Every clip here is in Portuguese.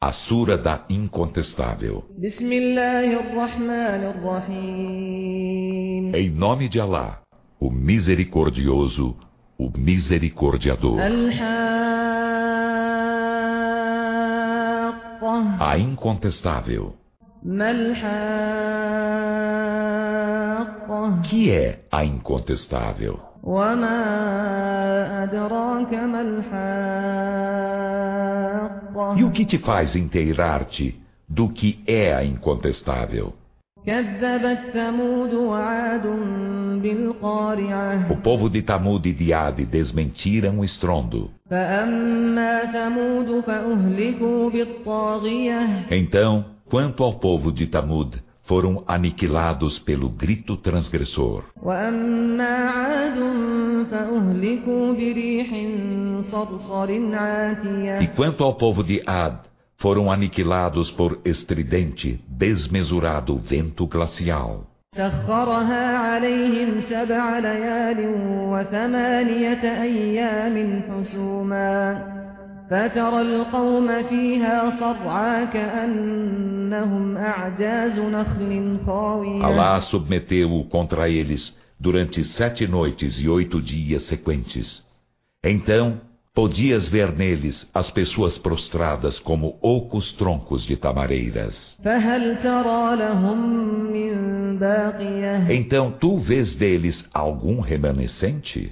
A Sura da Incontestável. Em nome de Alá, o Misericordioso, o Misericordiador. A Incontestável. Que é a Incontestável? E o que te faz inteirar-te do que é a Incontestável? O povo de Tamud e de Ad desmentiram o estrondo. Então, quanto ao povo de Tamud, foram aniquilados pelo grito transgressor. E quanto ao povo de Ad, foram aniquilados por estridente, desmesurado vento glacial. سخرها عليهم 7 ليال و8 أيام حسوما فترى القوم فيها صرعى كأنهم أعجاز نخل خاوية. Alá submeteu-o contra eles durante 7 noites e 8 dias sequentes. Então, podias ver neles as pessoas prostradas como ocos troncos de tamareiras. فهل ترى لهم من باقية. Então tu vês deles algum remanescente?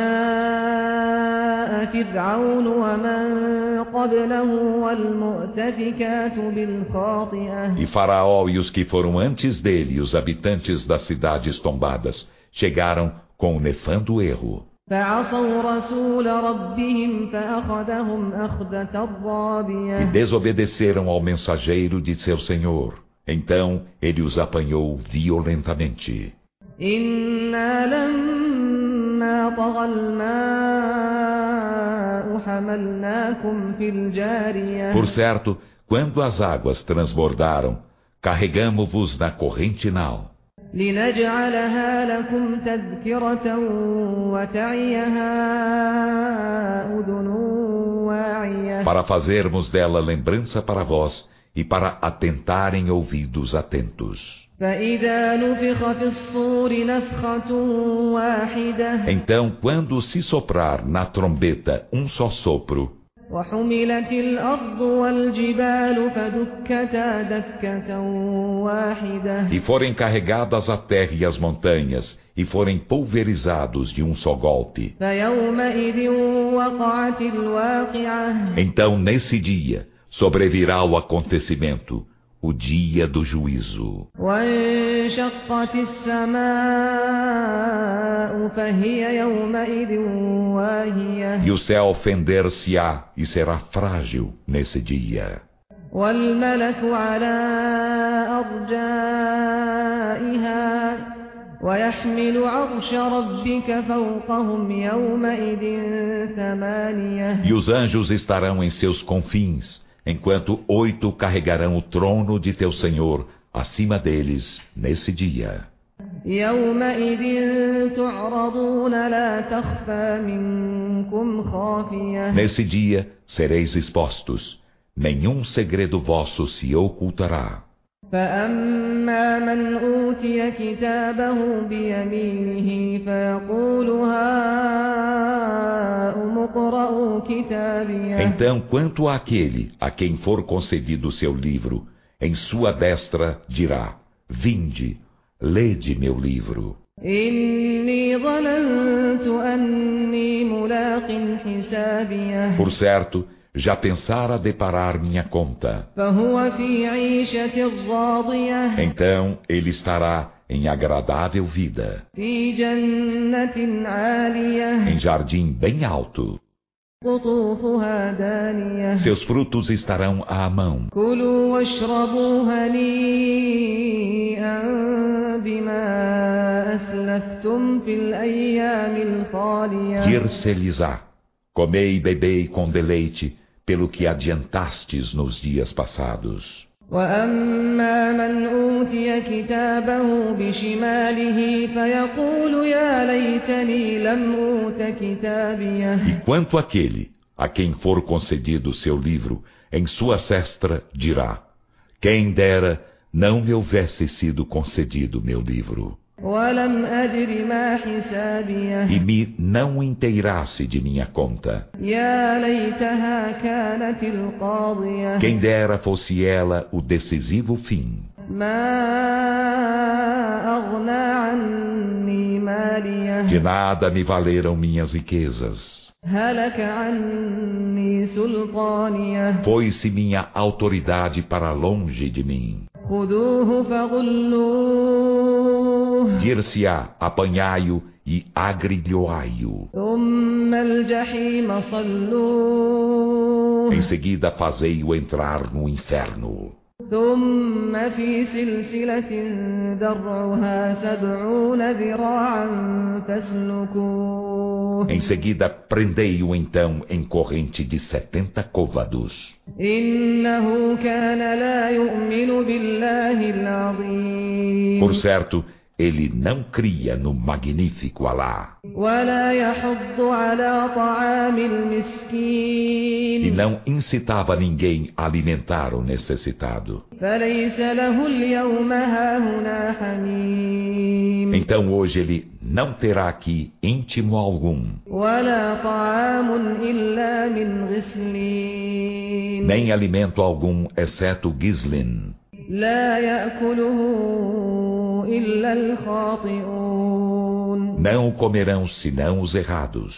وجاء فرعون ومن قبله والمؤتفكات بالخاطئة. E Faraó e os que foram antes dele, e os habitantes das cidades tombadas, chegaram com o nefando erro. فعصوا رسول ربهم فأخذهم أخذة رابية. E desobedeceram ao mensageiro de seu Senhor. Então ele os apanhou violentamente. إنا لما طغى الماء حملناكم في الجارية. Por certo, quando as águas transbordaram, carregamo-vos na corrente nau. لنجعلها لكم تذكرة وتعيها أذن واعية. Para fazermos dela lembrança para vós e para atentarem ouvidos atentos. فإذا نفخ في الصور نفخة واحدة. Então, quando se soprar na trombeta um só sopro, وحملت الأرض والجبال فدكتا دكة واحدة. e forem carregadas a terra e as montanhas, e forem pulverizados de um só golpe. فيومئذ وقعت الواقعة. Então, nesse dia, sobrevirá o acontecimento, o dia do juízo. وانشقت السماء فهي يومئذ واهية. E o céu fender-se-á e será frágil nesse dia. والملك على أرجائها ويحمل عرش ربك فوقهم يومئذ 8. E os anjos estarão em seus confins, enquanto 8 carregarão o trono de teu Senhor acima deles nesse dia. يومئذ تعرضون لا تخفى منكم خافية. Nesse dia sereis expostos, nenhum segredo vosso se ocultará. فأما من أوتي كتابه بيمينه فيقول هاؤم اقرءوا كتابيه. Então, quanto àquele a quem for concedido seu livro, em sua destra dirá: Vinde, lede meu livro. إني ظننت أني ملاق حسابيه. Por certo, já pensara deparar minha conta. فهو في عيشة راضية. Então ele estará em agradável vida, في جنة عالية. em jardim bem alto. قطوفها دانية. Seus frutos estarão à mão. كلوا واشربوا هنيئا بما أسلفتم في الأيام الخالية. Dir-se-lhes-á: Comei e bebei com deleite pelo que adiantastes nos dias passados. وأما من أوتي كتابه بشماله فيقول يا ليتني لم أوت كتابيه. E quanto àquele A quem for concedido seu livro, em sua cestra dirá: quem dera não me houvesse sido concedido meu livro, ولم أدر ما حسابيه e me não inteirasse de minha conta. يا ليتها كانت القاضية Quem dera fosse ela o decisivo fim. ما أغنى عني ماليه De nada me valeram minhas riquezas. هلك عني سلطانيه Foi-se minha autoridade para longe de mim. خذوه فغلوه Dir-se-á, apanhai-o e agrilhoai-o. ثم الجحيم صلوه Em seguida fazei-o entrar no inferno. ثم في سلسلة ذرعها 70 ذراعا فاسلكوه Em seguida prendei-o então em corrente de 70 côvados. إنه كان لا يؤمن بالله العظيم Por certo, ele não cria no magnífico Alá, ولا يحض على طعام e المسكين não incitava ninguém a alimentar o necessitado. فليس له اليوم هاهنا حميم Então hoje ele não terá aqui íntimo algum, ولا طعام إلا من غسلين nem alimento algum, exceto gislin. لا يأكله إلا الخاطئون Não o comerão senão os errados.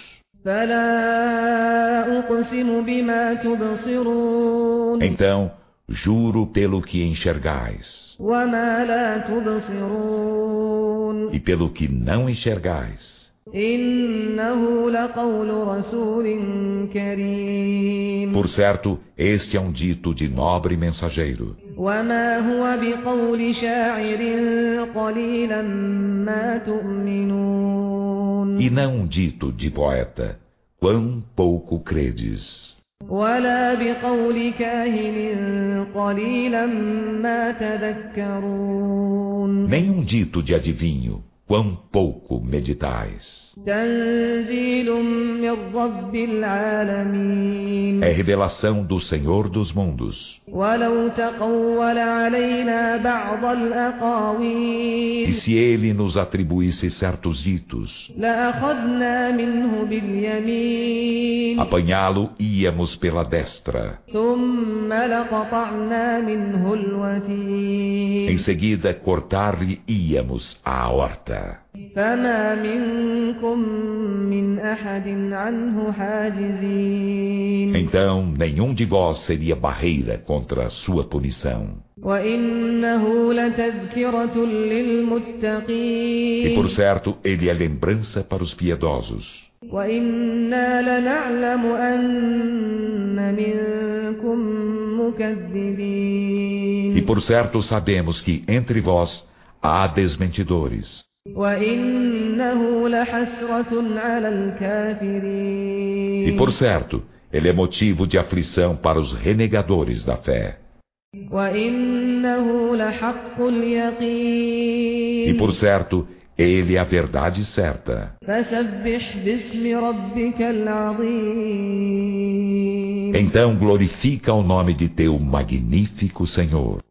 فلا أقسم بما تبصرون Então, juro pelo que enxergais, وما لا تبصرون e pelo que não enxergais. إنه لقول رسول كريم Por certo, este é um dito de nobre mensageiro, وما هو بقول شاعر قليلا ما تؤمنون e não um dito de poeta, quão pouco credes. ولا بقول كاهن قليلا ما تذكرون Nem um dito de adivinho, quão pouco meditais. تنزيل من رب العالمين É revelação do Senhor dos mundos. ولو تقول علينا بعض E الأقاويل se ele nos atribuísse certos ditos, لأخذنا منه باليمين apanhá-lo íamos pela destra. ثم لقطعنا منه الوتين Em seguida, cortar-lhe íamos a aorta. فما منكم من أحد عنه حاجزين Então, nenhum de vós seria barreira contra a sua punição. وإنه لتذكرة E للمتقين por certo, ele é lembrança para os piedosos. وإنا لنعلم أن منكم مكذبين E por certo, sabemos que entre vós há desmentidores. وإنه لحسرة على الكافرين E por certo, ele é motivo de aflição para os renegadores da fé. وإنه لحق اليقين E por certo, ele é a verdade certa. فسبح باسم ربك العظيم Então glorifica o nome de teu magnífico Senhor.